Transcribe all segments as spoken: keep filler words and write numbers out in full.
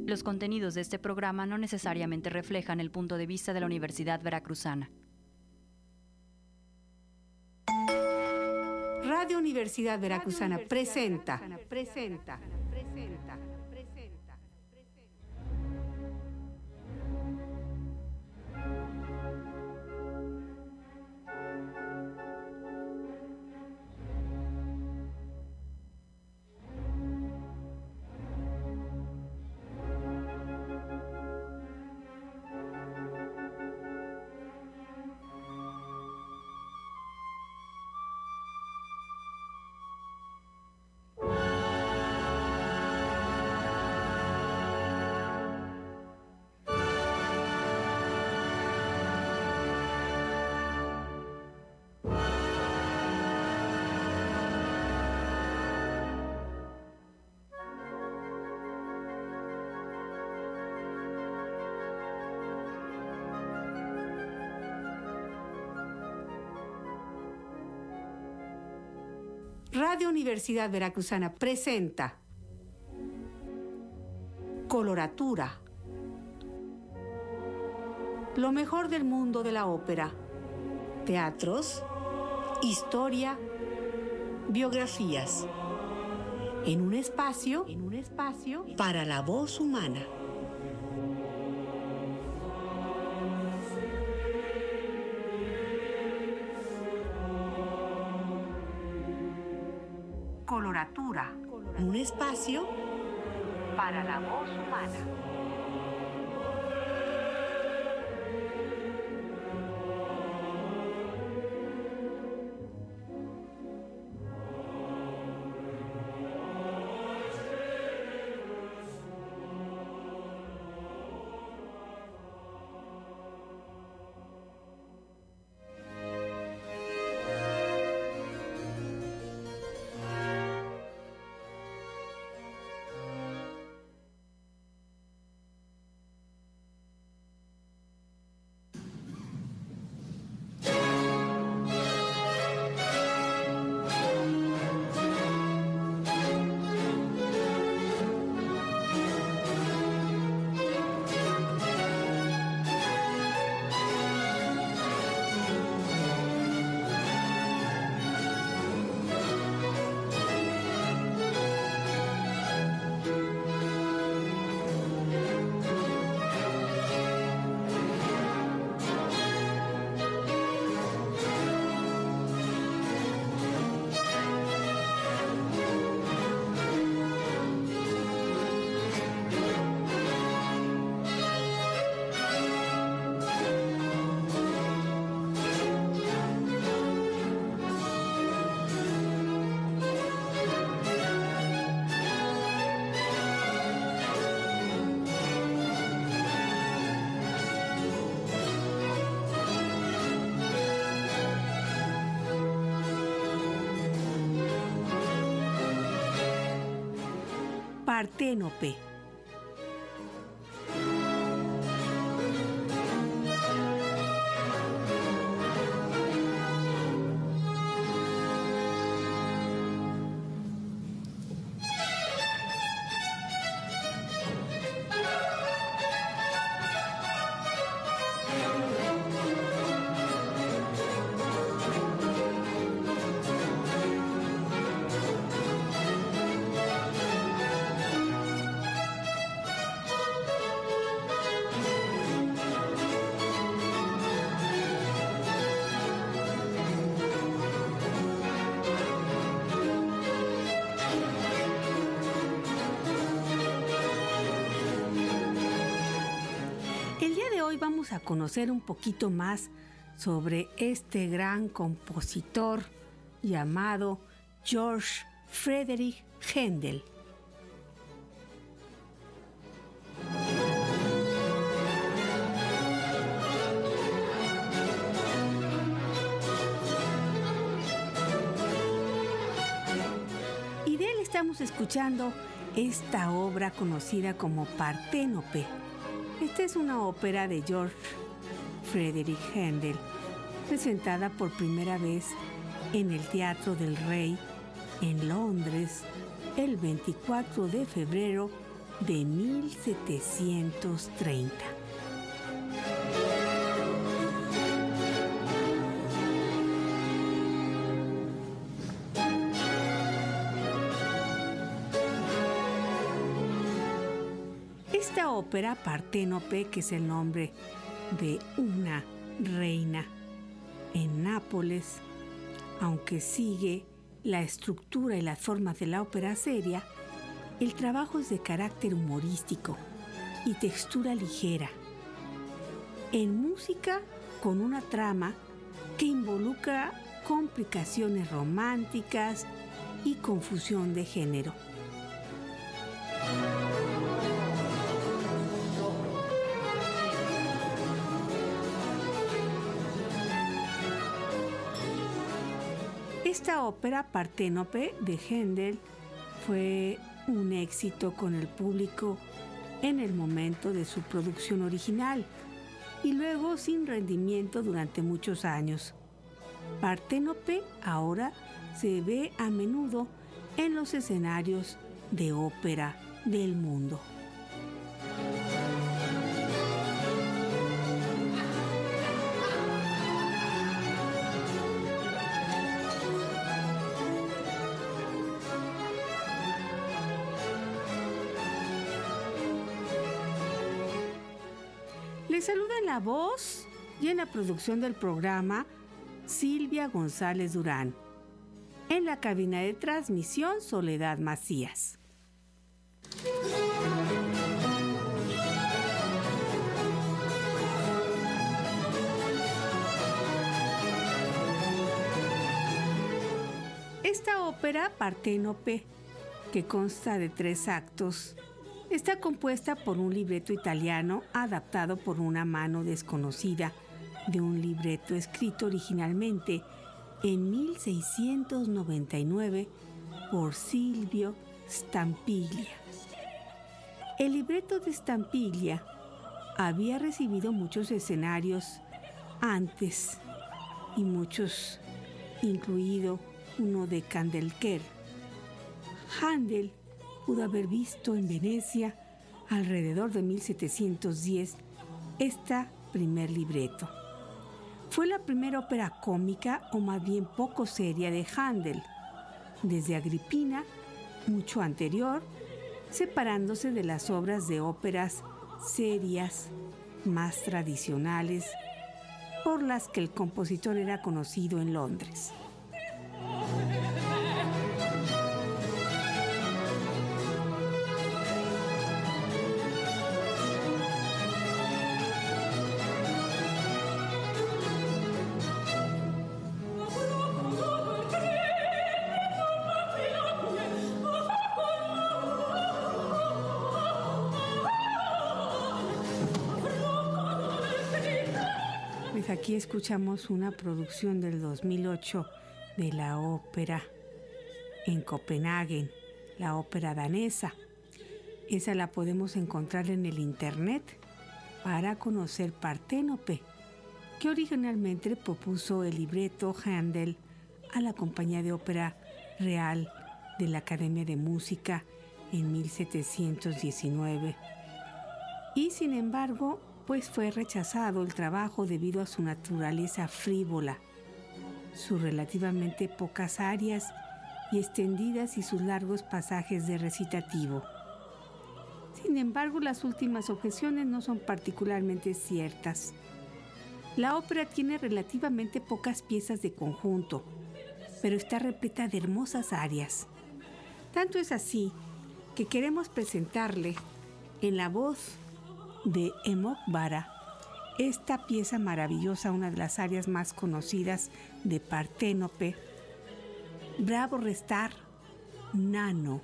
Los contenidos de este programa no necesariamente reflejan el punto de vista de la Universidad Veracruzana. Radio Universidad Veracruzana presenta. presenta. Radio Universidad Veracruzana presenta Coloratura. Lo mejor del mundo de la ópera. Teatros, historia, biografías. En un espacio, en un espacio para la voz humana. Coloratura, un espacio para la voz humana. Parténope. Vamos a conocer un poquito más sobre este gran compositor llamado George Friedrich Händel. Y de él estamos escuchando esta obra conocida como Parténope. Esta es una ópera de George Friedrich Händel, presentada por primera vez en el Teatro del Rey en Londres el veinticuatro de febrero de mil setecientos treinta. Esta ópera, Parténope, que es el nombre de una reina en Nápoles, aunque sigue la estructura y las formas de la ópera seria, el trabajo es de carácter humorístico y textura ligera. En música, con una trama que involucra complicaciones románticas y confusión de género. Esta ópera, Parténope, de Händel, fue un éxito con el público en el momento de su producción original y luego sin rendimiento durante muchos años. Parténope ahora se ve a menudo en los escenarios de ópera del mundo. Les saluda en la voz y en la producción del programa Silvia González Durán. En la cabina de transmisión, Soledad Macías. Esta ópera, Parténope, que consta de tres actos, está compuesta por un libreto italiano adaptado por una mano desconocida de un libreto escrito originalmente en mil seiscientos noventa y nueve por Silvio Stampiglia. El libreto de Stampiglia había recibido muchos escenarios antes y muchos, incluido uno de Kandelker. Händel pudo haber visto en Venecia, alrededor de mil setecientos diez, este primer libreto. Fue la primera ópera cómica, o más bien poco seria, de Händel, desde Agripina, mucho anterior, separándose de las obras de óperas serias, más tradicionales, por las que el compositor era conocido en Londres. Pues aquí escuchamos una producción del dos mil ocho de la ópera en Copenhague, la ópera danesa. Esa la podemos encontrar en el internet para conocer Parténope, que originalmente propuso el libreto Händel a la Compañía de Ópera Real de la Academia de Música en mil setecientos diecinueve. Y sin embargo, pues fue rechazado el trabajo debido a su naturaleza frívola, sus relativamente pocas arias y extendidas y sus largos pasajes de recitativo. Sin embargo, las últimas objeciones no son particularmente ciertas. La ópera tiene relativamente pocas piezas de conjunto, pero está repleta de hermosas arias. Tanto es así que queremos presentarle en la voz de Emok Bara esta pieza maravillosa, una de las arias más conocidas de Parténope, Bravo Restar Nano.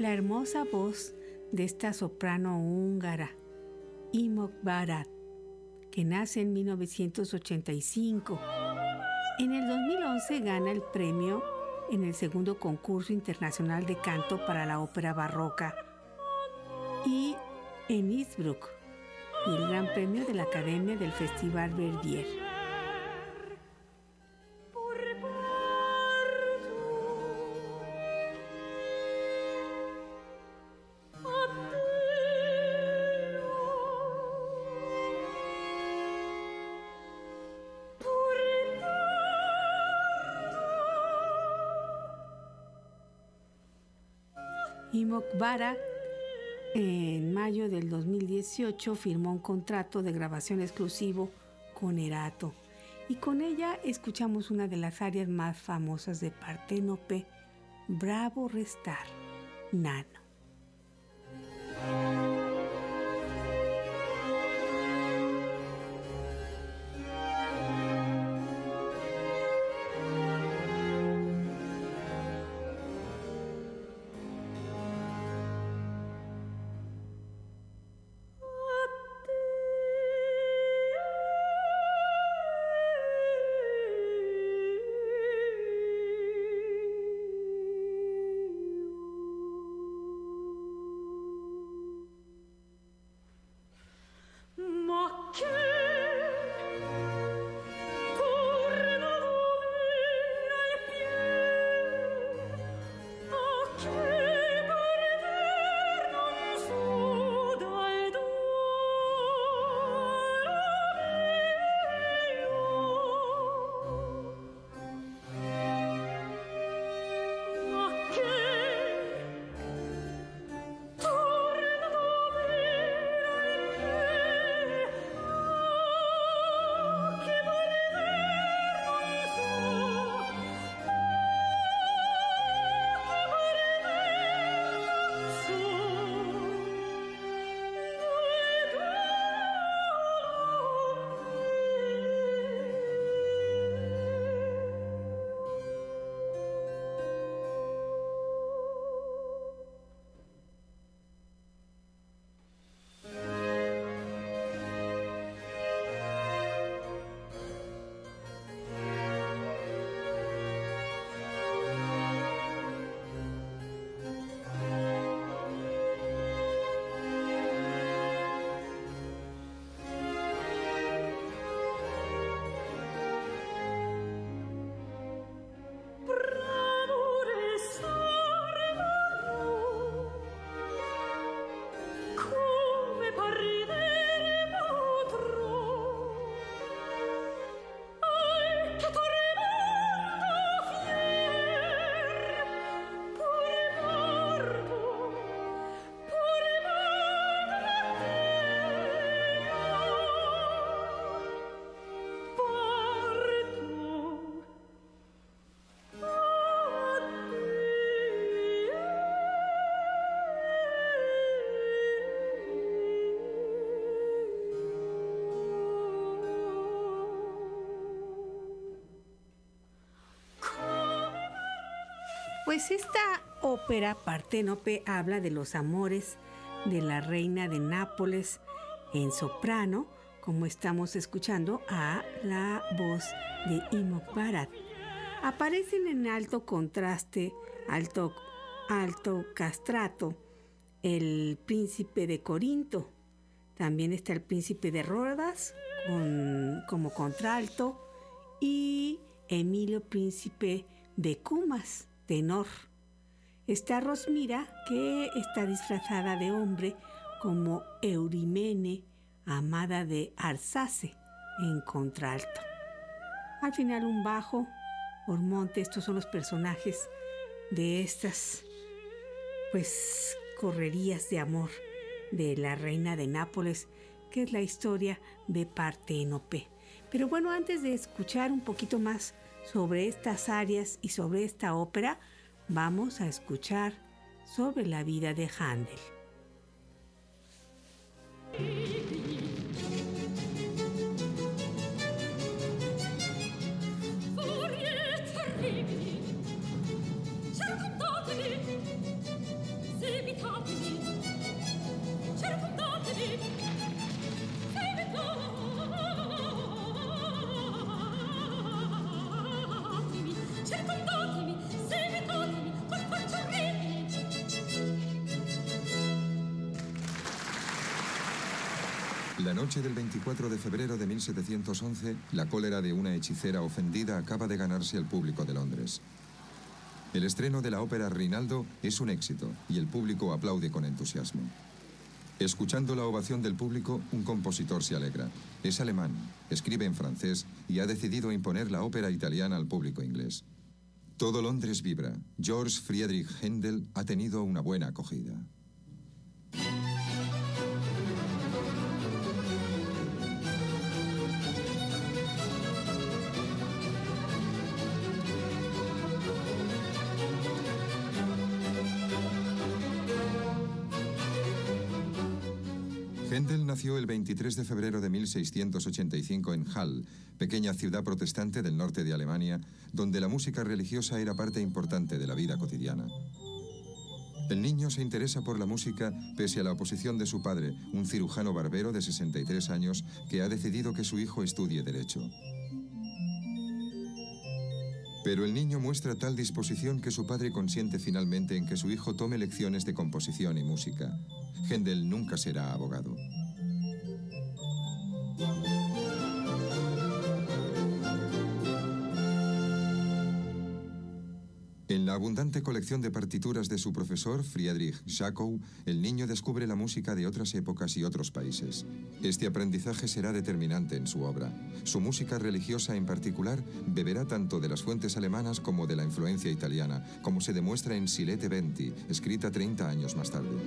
la hermosa voz de esta soprano húngara, Imre Baráth, que nace en mil novecientos ochenta y cinco. En el dos mil once gana el premio en el segundo concurso internacional de canto para la ópera barroca y en Innsbruck, y el gran premio de la Academia del Festival Verdier. Imre Baráth en mayo del dos mil dieciocho firmó un contrato de grabación exclusivo con Erato, y con ella escuchamos una de las arias más famosas de Parténope, Bravo restar, Nano. Pues esta ópera Parténope habla de los amores de la reina de Nápoles en soprano, como estamos escuchando a la voz de Imre Baráth. Aparecen en alto contraste, alto, alto castrato, el príncipe de Corinto. También está el príncipe de Rodas con, como contralto, y Emilio, príncipe de Cumas, tenor. Está Rosmira, que está disfrazada de hombre, como Eurimene, amada de Arsace, en contralto. Al final un bajo, Ormonte. Estos son los personajes de estas pues correrías de amor de la reina de Nápoles, que es la historia de Parténope. Pero bueno, antes de escuchar un poquito más sobre estas arias y sobre esta ópera, vamos a escuchar sobre la vida de Händel. Raccontatemi, se La noche del veinticuatro de febrero de mil setecientos once, la cólera de una hechicera ofendida acaba de ganarse al público de Londres. El estreno de la ópera Rinaldo es un éxito y el público aplaude con entusiasmo. Escuchando la ovación del público, un compositor se alegra. Es alemán, escribe en francés y ha decidido imponer la ópera italiana al público inglés. Todo Londres vibra. George Friedrich Händel ha tenido una buena acogida. Händel nació el veintitrés de febrero de mil seiscientos ochenta y cinco en Halle, pequeña ciudad protestante del norte de Alemania, donde la música religiosa era parte importante de la vida cotidiana. El niño se interesa por la música pese a la oposición de su padre, un cirujano barbero de sesenta y tres años que ha decidido que su hijo estudie Derecho. Pero el niño muestra tal disposición que su padre consiente finalmente en que su hijo tome lecciones de composición y música. Händel nunca será abogado. En la abundante colección de partituras de su profesor, Friedrich Jacob, el niño descubre la música de otras épocas y otros países. Este aprendizaje será determinante en su obra. Su música religiosa en particular beberá tanto de las fuentes alemanas como de la influencia italiana, como se demuestra en Silete Venti, escrita treinta años más tarde.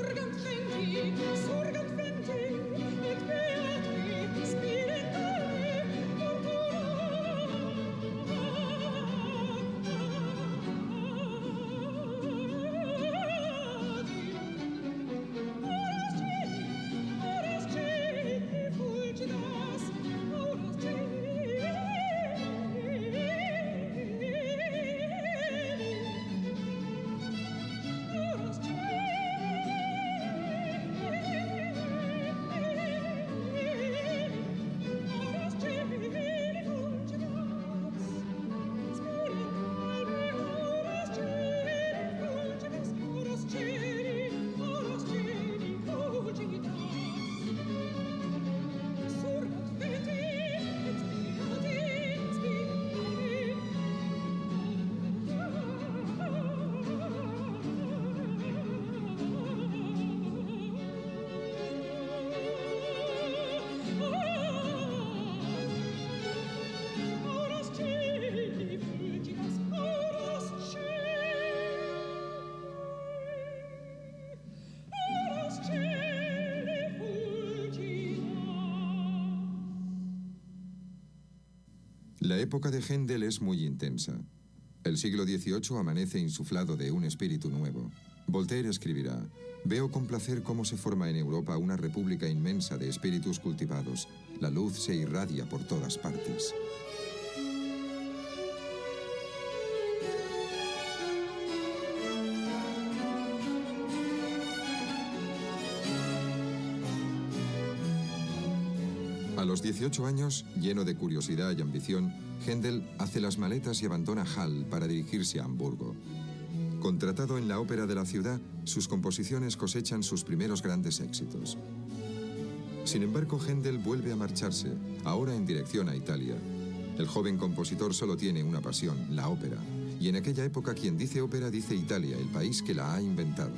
La época de Händel es muy intensa. El siglo dieciocho amanece insuflado de un espíritu nuevo. Voltaire escribirá: «Veo con placer cómo se forma en Europa una república inmensa de espíritus cultivados. La luz se irradia por todas partes». A los dieciocho años, lleno de curiosidad y ambición, Händel hace las maletas y abandona Halle para dirigirse a Hamburgo. Contratado en la ópera de la ciudad, sus composiciones cosechan sus primeros grandes éxitos. Sin embargo, Händel vuelve a marcharse, ahora en dirección a Italia. El joven compositor solo tiene una pasión, la ópera. Y en aquella época quien dice ópera dice Italia, el país que la ha inventado.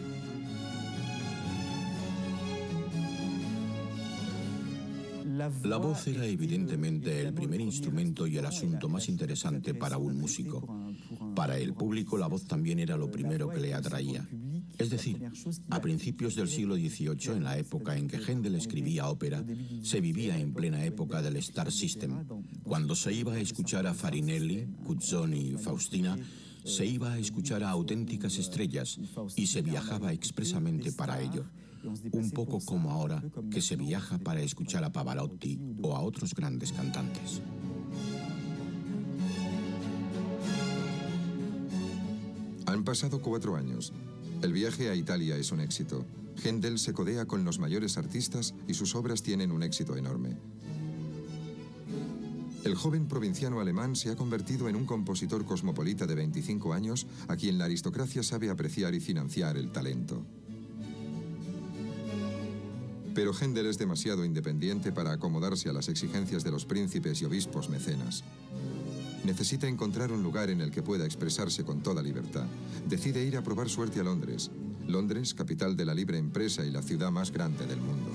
La voz era evidentemente el primer instrumento y el asunto más interesante para un músico. Para el público la voz también era lo primero que le atraía. Es decir, a principios del siglo dieciocho, en la época en que Händel escribía ópera, se vivía en plena época del Star System. Cuando se iba a escuchar a Farinelli, Cuzzoni y Faustina, se iba a escuchar a auténticas estrellas y se viajaba expresamente para ello. Un poco como ahora que se viaja para escuchar a Pavarotti o a otros grandes cantantes. Han pasado cuatro años. El viaje a Italia es un éxito. Händel se codea con los mayores artistas y sus obras tienen un éxito enorme. El joven provinciano alemán se ha convertido en un compositor cosmopolita de veinticinco años a quien la aristocracia sabe apreciar y financiar el talento. Pero Händel es demasiado independiente para acomodarse a las exigencias de los príncipes y obispos mecenas. Necesita encontrar un lugar en el que pueda expresarse con toda libertad. Decide ir a probar suerte a Londres. Londres, capital de la libre empresa y la ciudad más grande del mundo.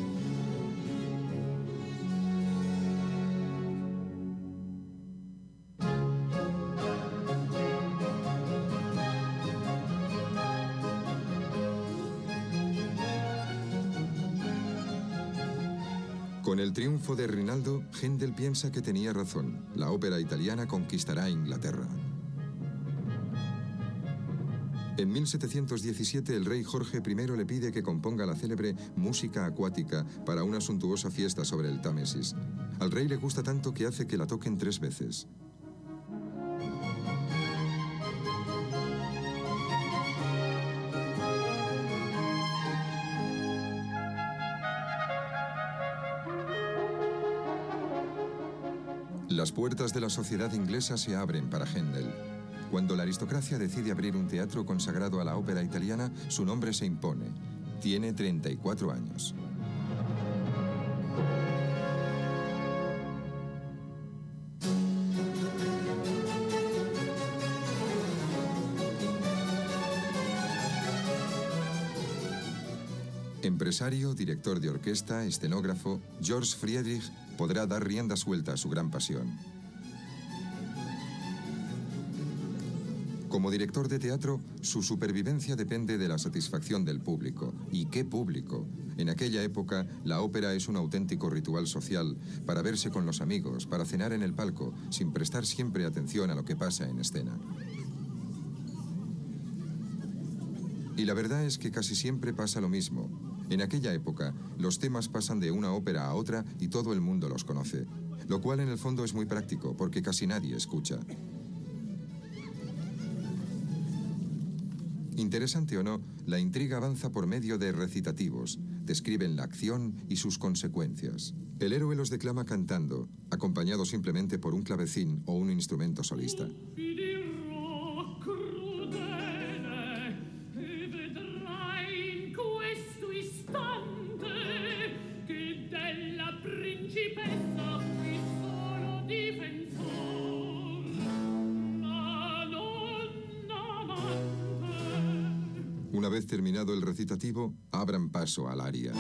Con el triunfo de Rinaldo, Händel piensa que tenía razón. La ópera italiana conquistará Inglaterra. En mil setecientos diecisiete, el rey Jorge primero le pide que componga la célebre Música Acuática para una suntuosa fiesta sobre el Támesis. Al rey le gusta tanto que hace que la toquen tres veces. Las puertas de la sociedad inglesa se abren para Händel. Cuando la aristocracia decide abrir un teatro consagrado a la ópera italiana, su nombre se impone. Tiene treinta y cuatro años. Empresario, director de orquesta, escenógrafo, George Friedrich podrá dar rienda suelta a su gran pasión. Como director de teatro, su supervivencia depende de la satisfacción del público. ¿Y qué público? En aquella época, la ópera es un auténtico ritual social, para verse con los amigos, para cenar en el palco, sin prestar siempre atención a lo que pasa en escena. Y la verdad es que casi siempre pasa lo mismo. En aquella época, los temas pasan de una ópera a otra y todo el mundo los conoce, lo cual en el fondo es muy práctico, porque casi nadie escucha. Interesante o no, la intriga avanza por medio de recitativos. Describen la acción y sus consecuencias. El héroe los declama cantando, acompañado simplemente por un clavecín o un instrumento solista. Una vez terminado el recitativo, abran paso al aria.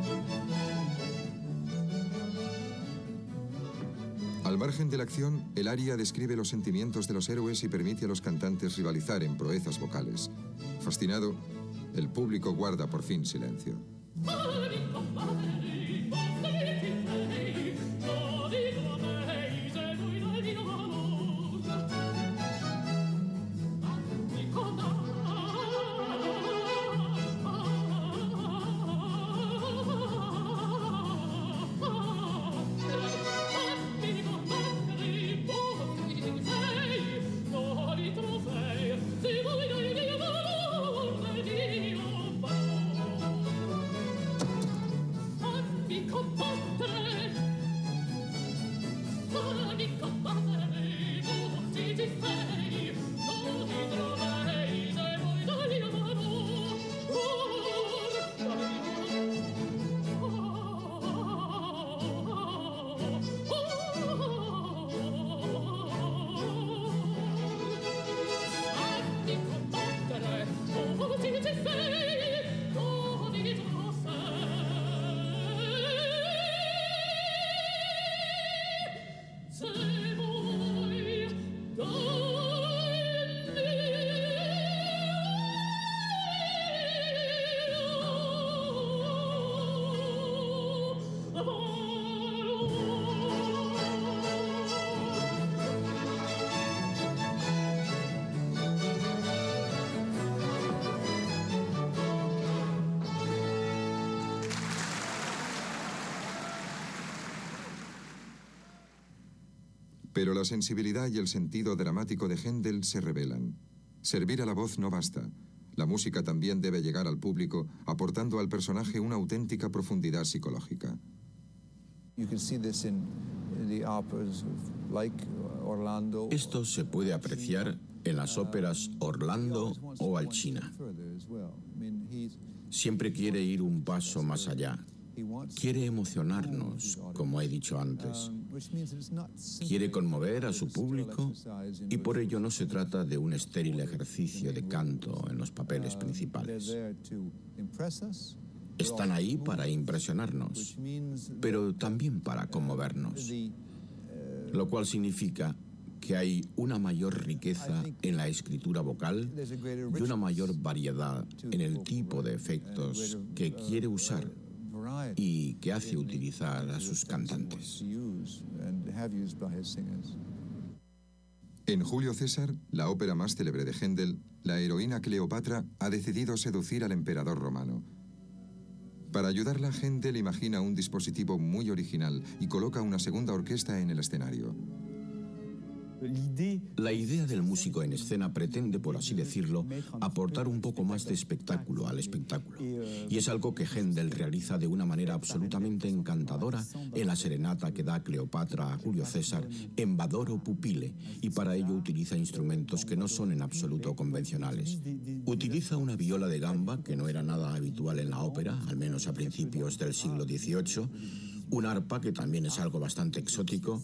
Al margen de la acción, el aria describe los sentimientos de los héroes y permite a los cantantes rivalizar en proezas vocales. Fascinado, el público guarda por fin silencio. Pero la sensibilidad y el sentido dramático de Händel se revelan. Servir a la voz no basta. La música también debe llegar al público, aportando al personaje una auténtica profundidad psicológica. Esto se puede apreciar en las óperas Orlando o Alcina. Siempre quiere ir un paso más allá. Quiere emocionarnos, como he dicho antes. Quiere conmover a su público y por ello no se trata de un estéril ejercicio de canto en los papeles principales. Están ahí para impresionarnos, pero también para conmovernos, lo cual significa que hay una mayor riqueza en la escritura vocal y una mayor variedad en el tipo de efectos que quiere usar y que hace utilizar a sus cantantes. En Julio César, la ópera más célebre de Händel, la heroína Cleopatra ha decidido seducir al emperador romano. Para ayudarla, Händel imagina un dispositivo muy original y coloca una segunda orquesta en el escenario. La idea del músico en escena pretende, por así decirlo, aportar un poco más de espectáculo al espectáculo. Y es algo que Händel realiza de una manera absolutamente encantadora en la serenata que da Cleopatra a Julio César en Vadoro Pupile, y para ello utiliza instrumentos que no son en absoluto convencionales. Utiliza una viola de gamba, que no era nada habitual en la ópera, al menos a principios del siglo dieciocho, un arpa, que también es algo bastante exótico,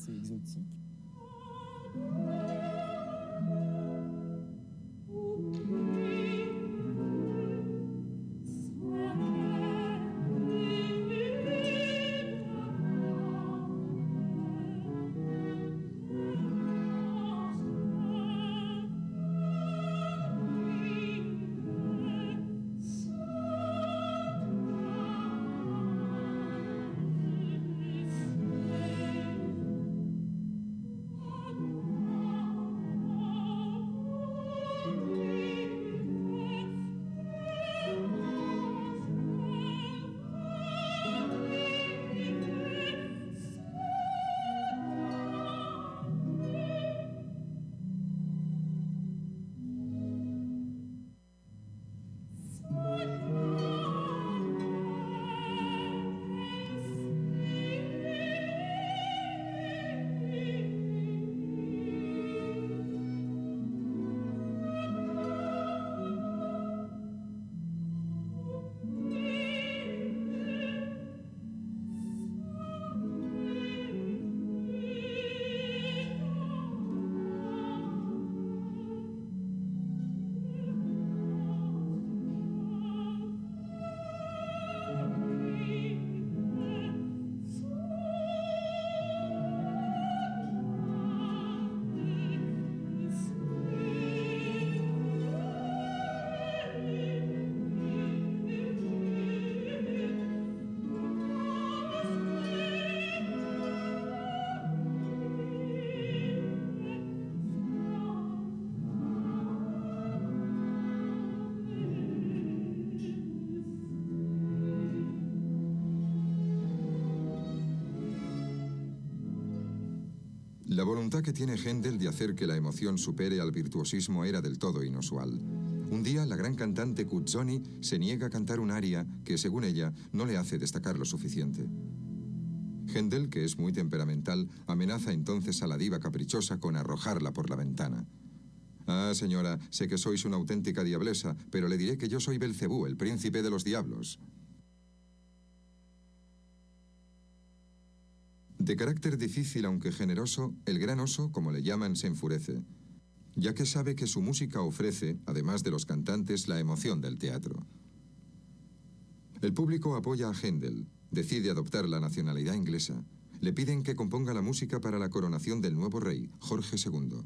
La voluntad que tiene Händel de hacer que la emoción supere al virtuosismo era del todo inusual. Un día, la gran cantante Cuzzoni se niega a cantar un aria que, según ella, no le hace destacar lo suficiente. Händel, que es muy temperamental, amenaza entonces a la diva caprichosa con arrojarla por la ventana. Ah, señora, sé que sois una auténtica diablesa, pero le diré que yo soy Belcebú, el príncipe de los diablos. De carácter difícil aunque generoso, el gran oso, como le llaman, se enfurece, ya que sabe que su música ofrece, además de los cantantes, la emoción del teatro. El público apoya a Händel, decide adoptar la nacionalidad inglesa. Le piden que componga la música para la coronación del nuevo rey, Jorge segundo.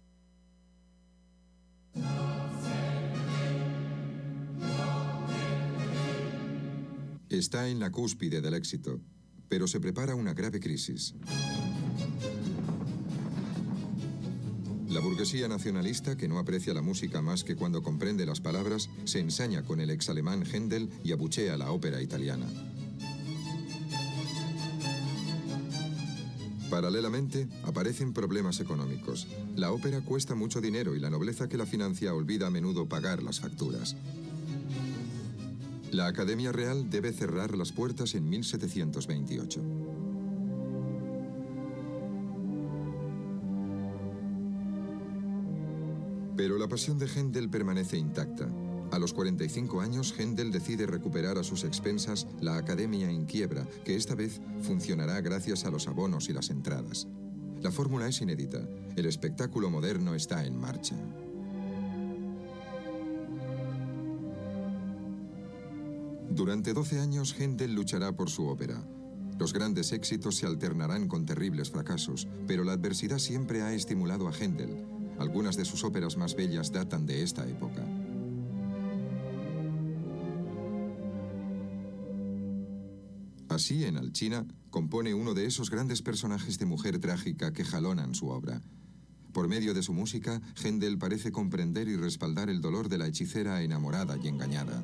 Está en la cúspide del éxito, pero se prepara una grave crisis. La burguesía nacionalista, que no aprecia la música más que cuando comprende las palabras, se ensaña con el exalemán Händel y abuchea la ópera italiana. Paralelamente, aparecen problemas económicos. La ópera cuesta mucho dinero y la nobleza que la financia olvida a menudo pagar las facturas. La Academia Real debe cerrar las puertas en mil setecientos veintiocho. Pero la pasión de Händel permanece intacta. A los cuarenta y cinco años, Händel decide recuperar a sus expensas la Academia en quiebra, que esta vez funcionará gracias a los abonos y las entradas. La fórmula es inédita. El espectáculo moderno está en marcha. Durante doce años, Händel luchará por su ópera. Los grandes éxitos se alternarán con terribles fracasos, pero la adversidad siempre ha estimulado a Händel. Algunas de sus óperas más bellas datan de esta época. Así, en Alcina, compone uno de esos grandes personajes de mujer trágica que jalonan su obra. Por medio de su música, Händel parece comprender y respaldar el dolor de la hechicera enamorada y engañada.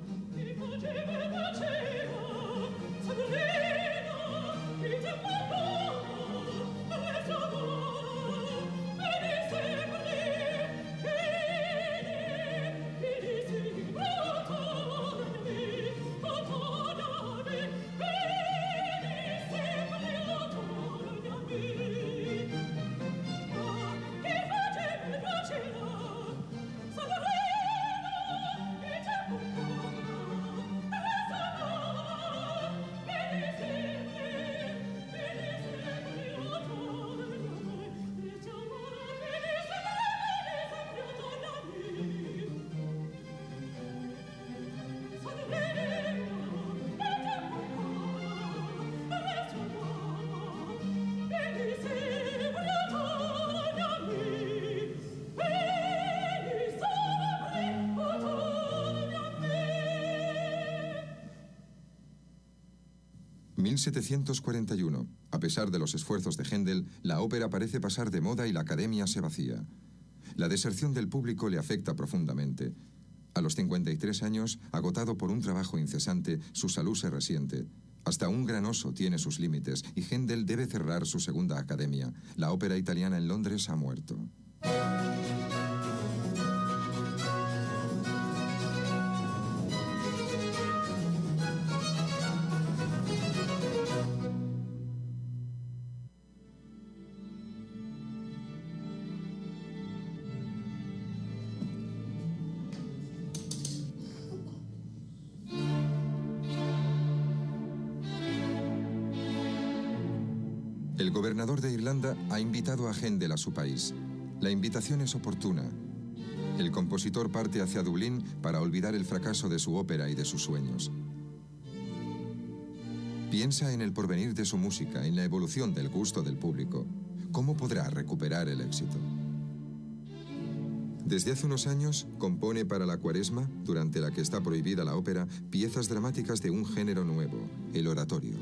mil setecientos cuarenta y uno. A pesar de los esfuerzos de Händel, la ópera parece pasar de moda y la academia se vacía. La deserción del público le afecta profundamente. A los cincuenta y tres años, agotado por un trabajo incesante, su salud se resiente. Hasta un gran oso tiene sus límites y Händel debe cerrar su segunda academia. La ópera italiana en Londres ha muerto. El gobernador de Irlanda ha invitado a Händel a su país. La invitación es oportuna. El compositor parte hacia Dublín para olvidar el fracaso de su ópera y de sus sueños. Piensa en el porvenir de su música, en la evolución del gusto del público. ¿Cómo podrá recuperar el éxito? Desde hace unos años, compone para la Cuaresma, durante la que está prohibida la ópera, piezas dramáticas de un género nuevo, el oratorio.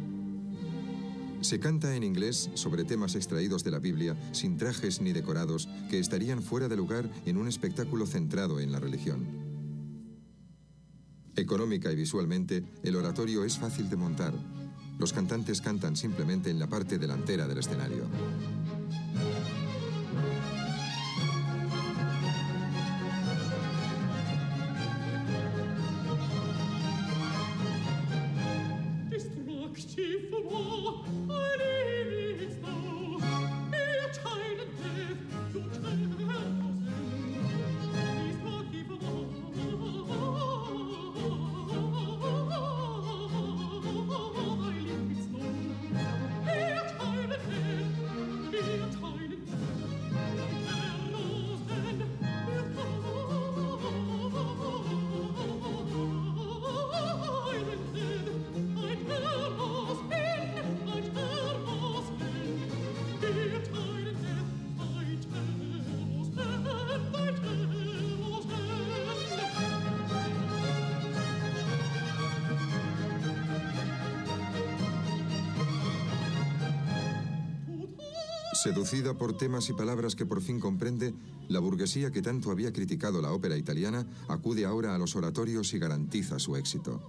Se canta en inglés sobre temas extraídos de la Biblia, sin trajes ni decorados, que estarían fuera de lugar en un espectáculo centrado en la religión. Económica y visualmente, el oratorio es fácil de montar. Los cantantes cantan simplemente en la parte delantera del escenario. Seducida por temas y palabras que por fin comprende, la burguesía que tanto había criticado la ópera italiana acude ahora a los oratorios y garantiza su éxito.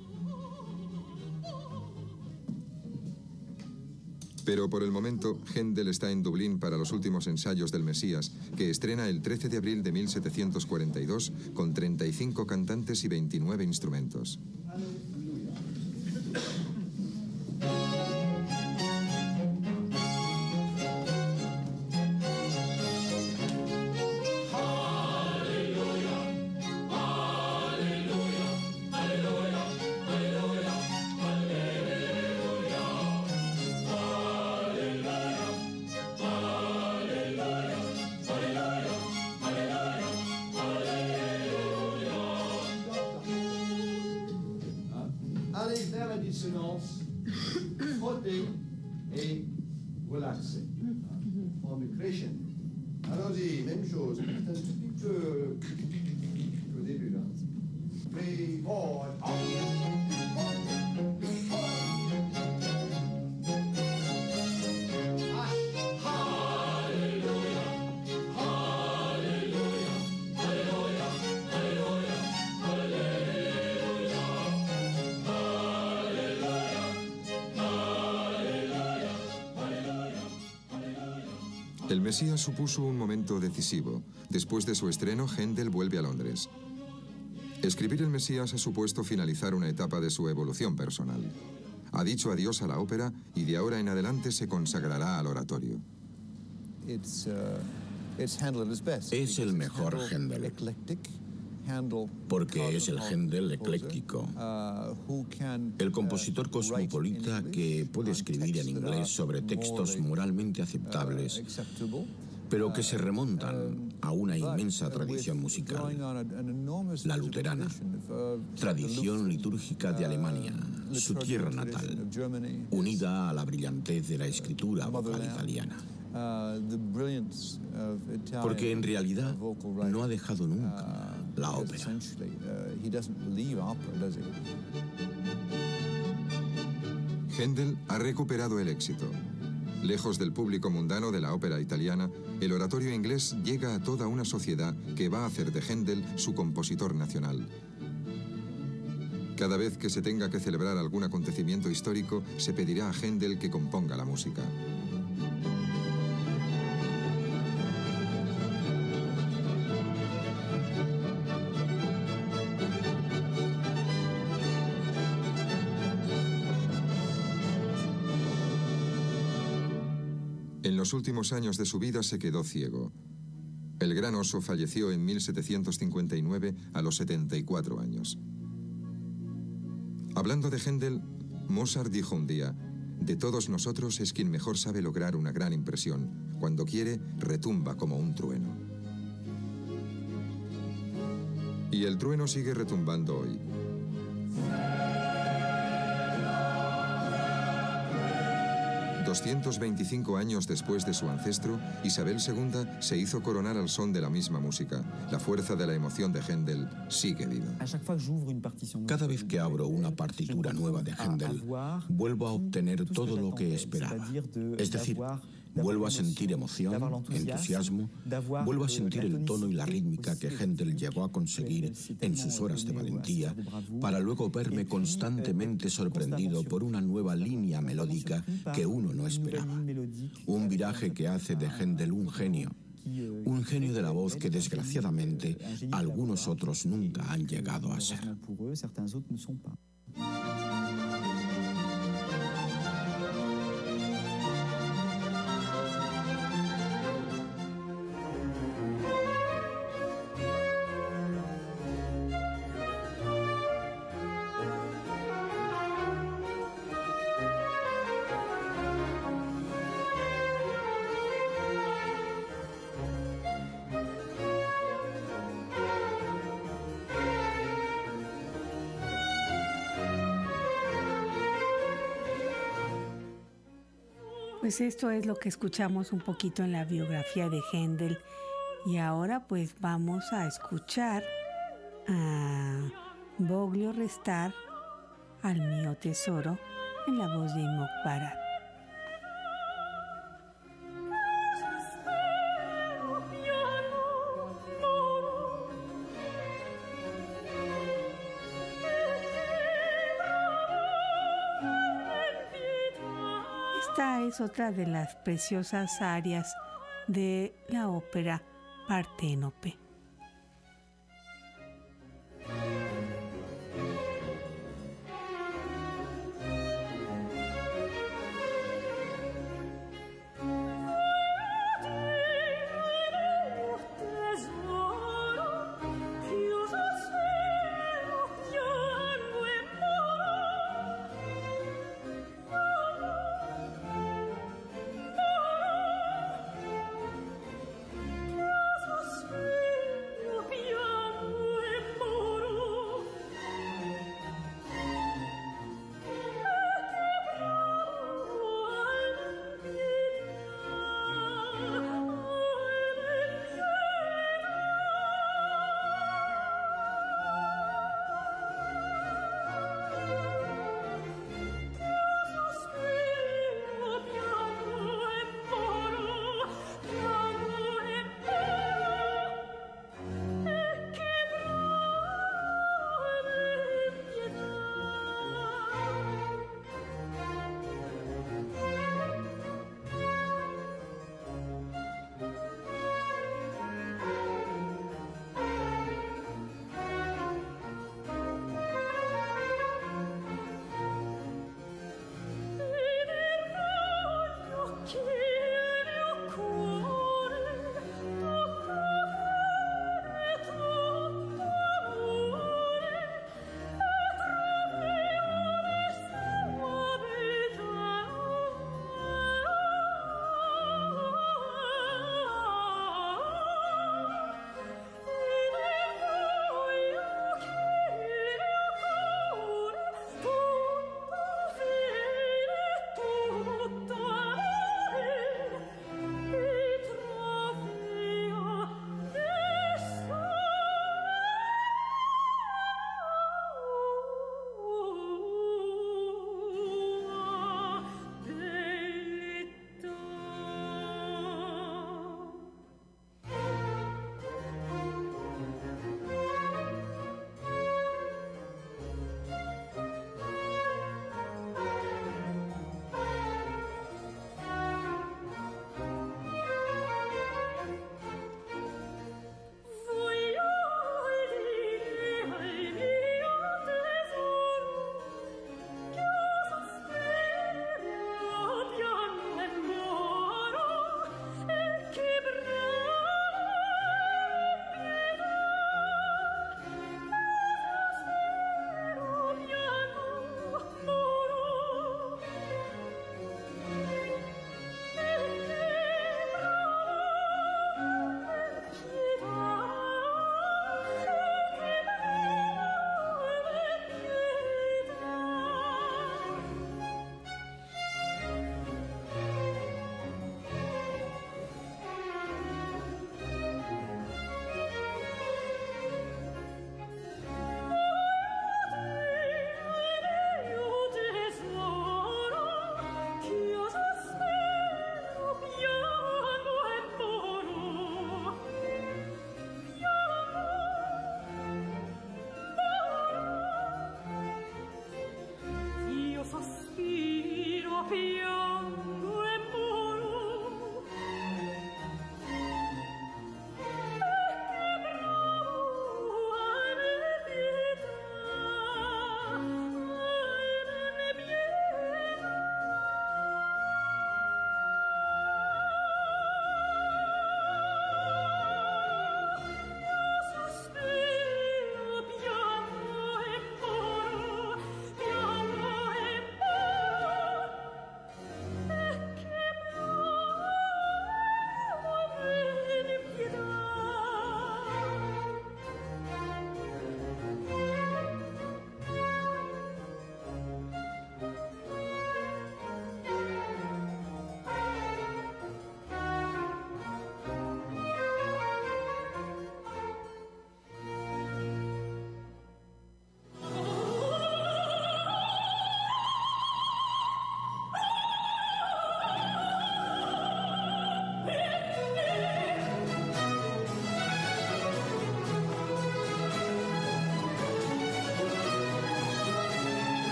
Pero por el momento, Händel está en Dublín para los últimos ensayos del Mesías, que estrena el trece de abril de mil setecientos cuarenta y dos con treinta y cinco cantantes y veintinueve instrumentos. Hallelujah, floating et relaxé. Forme crescendo. Allons-y, même chose. C'est un tout petit peu au début là. Three, four, up. El Mesías supuso un momento decisivo. Después de su estreno, Händel vuelve a Londres. Escribir El Mesías ha supuesto finalizar una etapa de su evolución personal. Ha dicho adiós a la ópera y de ahora en adelante se consagrará al oratorio. Es el mejor Händel, porque es el Händel ecléctico, el compositor cosmopolita que puede escribir en inglés sobre textos moralmente aceptables, pero que se remontan a una inmensa tradición musical, la luterana, tradición litúrgica de Alemania, su tierra natal, unida a la brillantez de la escritura vocal italiana. Porque en realidad no ha dejado nunca la ópera. Händel ha recuperado el éxito. Lejos del público mundano de la ópera italiana, el oratorio inglés llega a toda una sociedad que va a hacer de Händel su compositor nacional. Cada vez que se tenga que celebrar algún acontecimiento histórico, se pedirá a Händel que componga la música. En los últimos años de su vida se quedó ciego. El gran oso falleció en mil setecientos cincuenta y nueve a los setenta y cuatro años. Hablando de Händel, Mozart dijo un día: de todos nosotros es quien mejor sabe lograr una gran impresión. Cuando quiere, retumba como un trueno. Y el trueno sigue retumbando hoy. doscientos veinticinco años después de su ancestro, Isabel segunda se hizo coronar al son de la misma música. La fuerza de la emoción de Händel sigue viva. Cada vez que abro una partitura nueva de Händel, vuelvo a obtener todo lo que esperaba. Es decir, vuelvo a sentir emoción, entusiasmo, vuelvo a sentir el tono y la rítmica que Händel llegó a conseguir en sus horas de valentía, para luego verme constantemente sorprendido por una nueva línea melódica que uno no esperaba. Un viraje que hace de Händel un genio, un genio de la voz que desgraciadamente algunos otros nunca han llegado a ser. Pues esto es lo que escuchamos un poquito en la biografía de Händel. Y ahora pues vamos a escuchar a Voglio restar al mio tesoro en la voz de Imok Barat. Esta es otra de las preciosas arias de la ópera Parténope. Sweet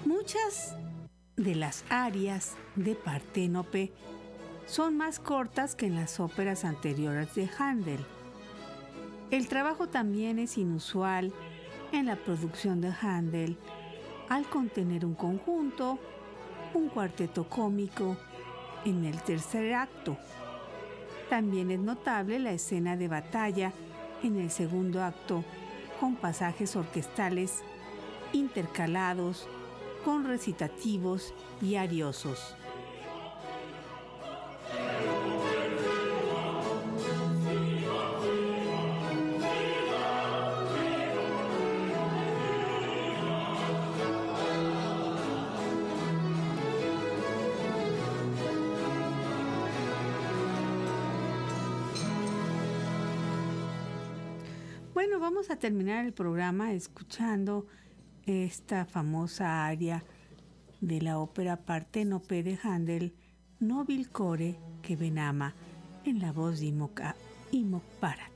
Muchas de las arias de Parténope son más cortas que en las óperas anteriores de Händel. El trabajo también es inusual en la producción de Händel al contener un conjunto, un cuarteto cómico en el tercer acto. También es notable la escena de batalla en el segundo acto, con pasajes orquestales intercalados con recitativos y ariosos. Bueno, vamos a terminar el programa escuchando esta famosa aria de la ópera Parténope de Händel, Nobile Core che ben ama, en la voz de Imok Barat.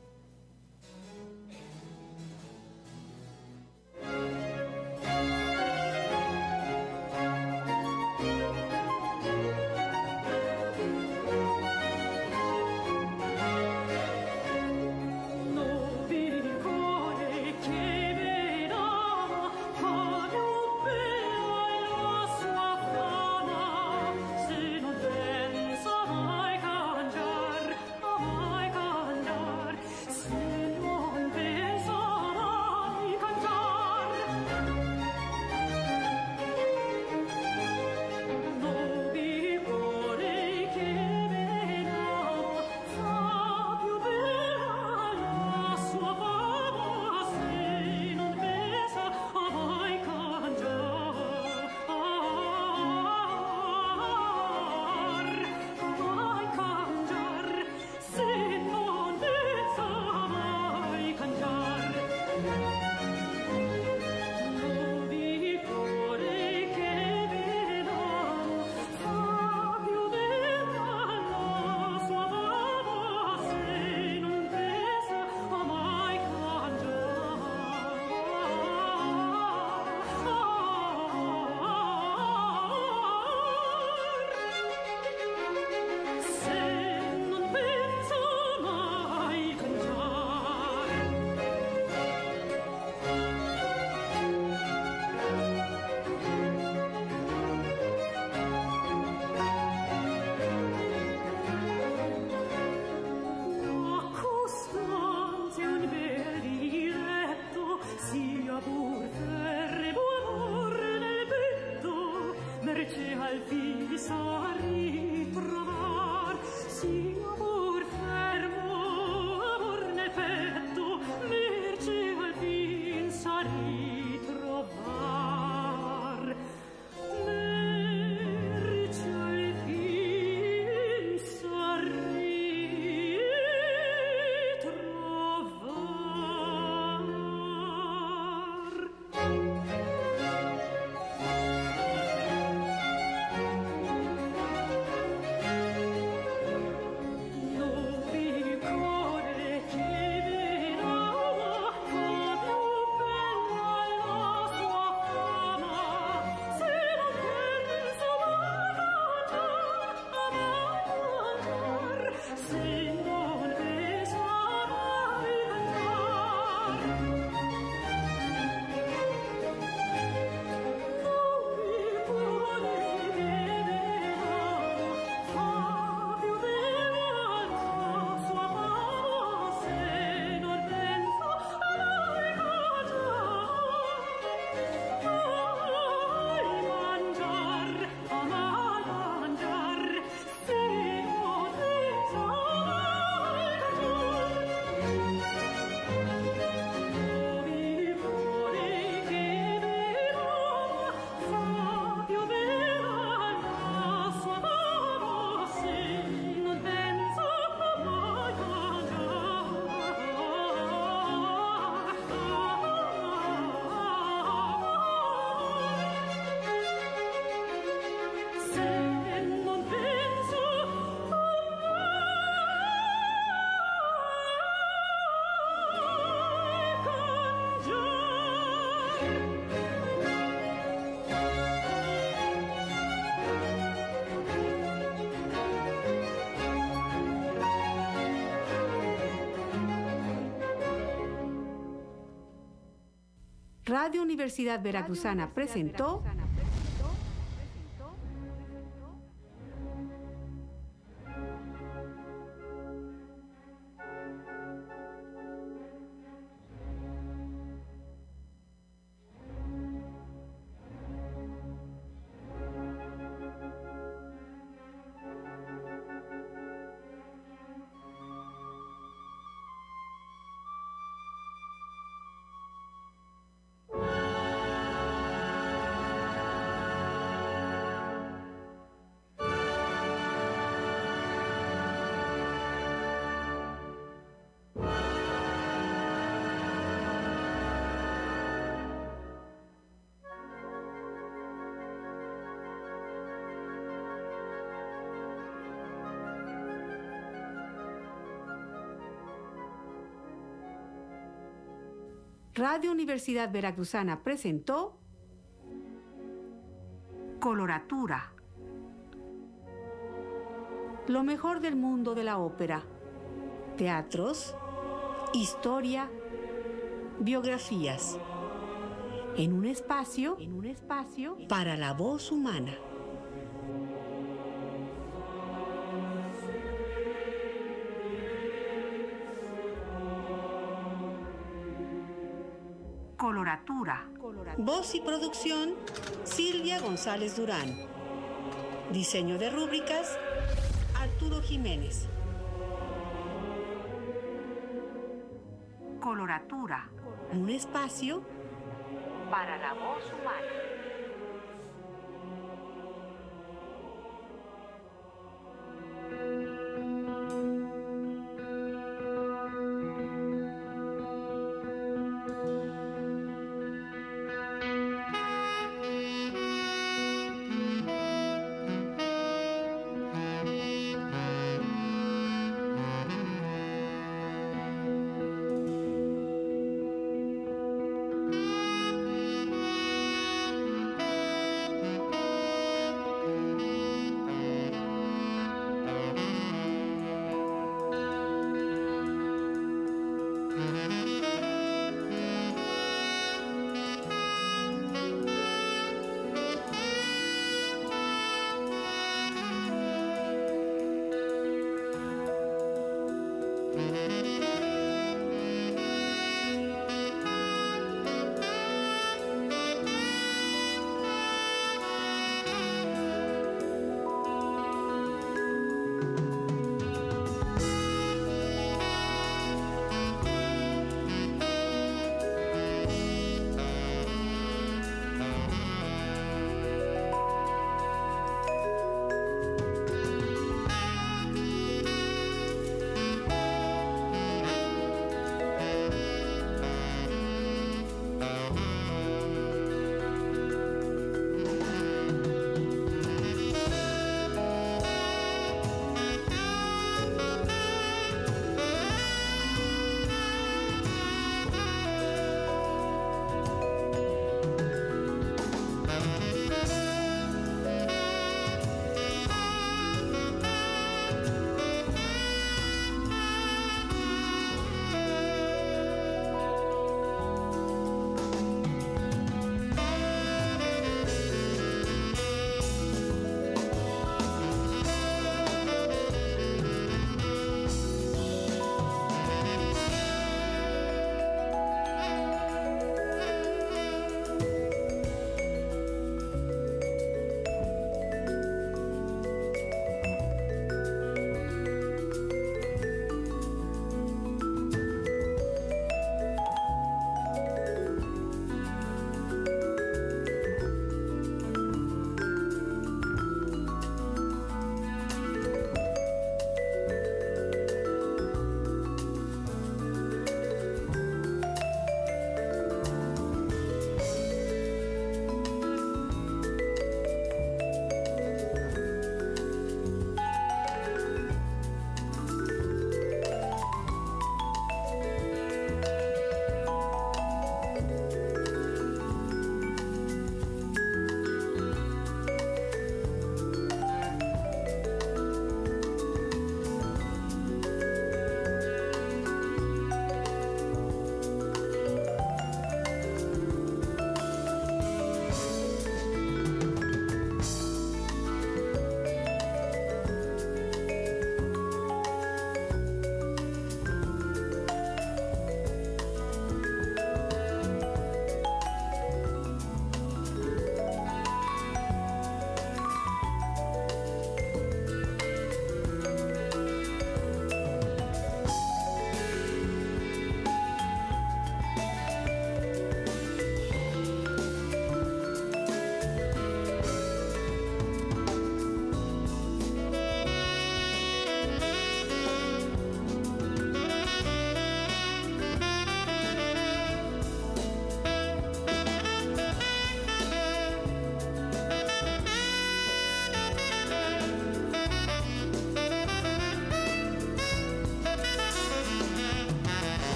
Radio Universidad Veracruzana presentó Radio Universidad Veracruzana presentó Coloratura. Lo mejor del mundo de la ópera. Teatros, historia, biografías. En un espacio, en un espacio para la voz humana. Coloratura. Voz y producción, Silvia González Durán. Diseño de rúbricas, Arturo Jiménez. Coloratura. Un espacio para la voz humana.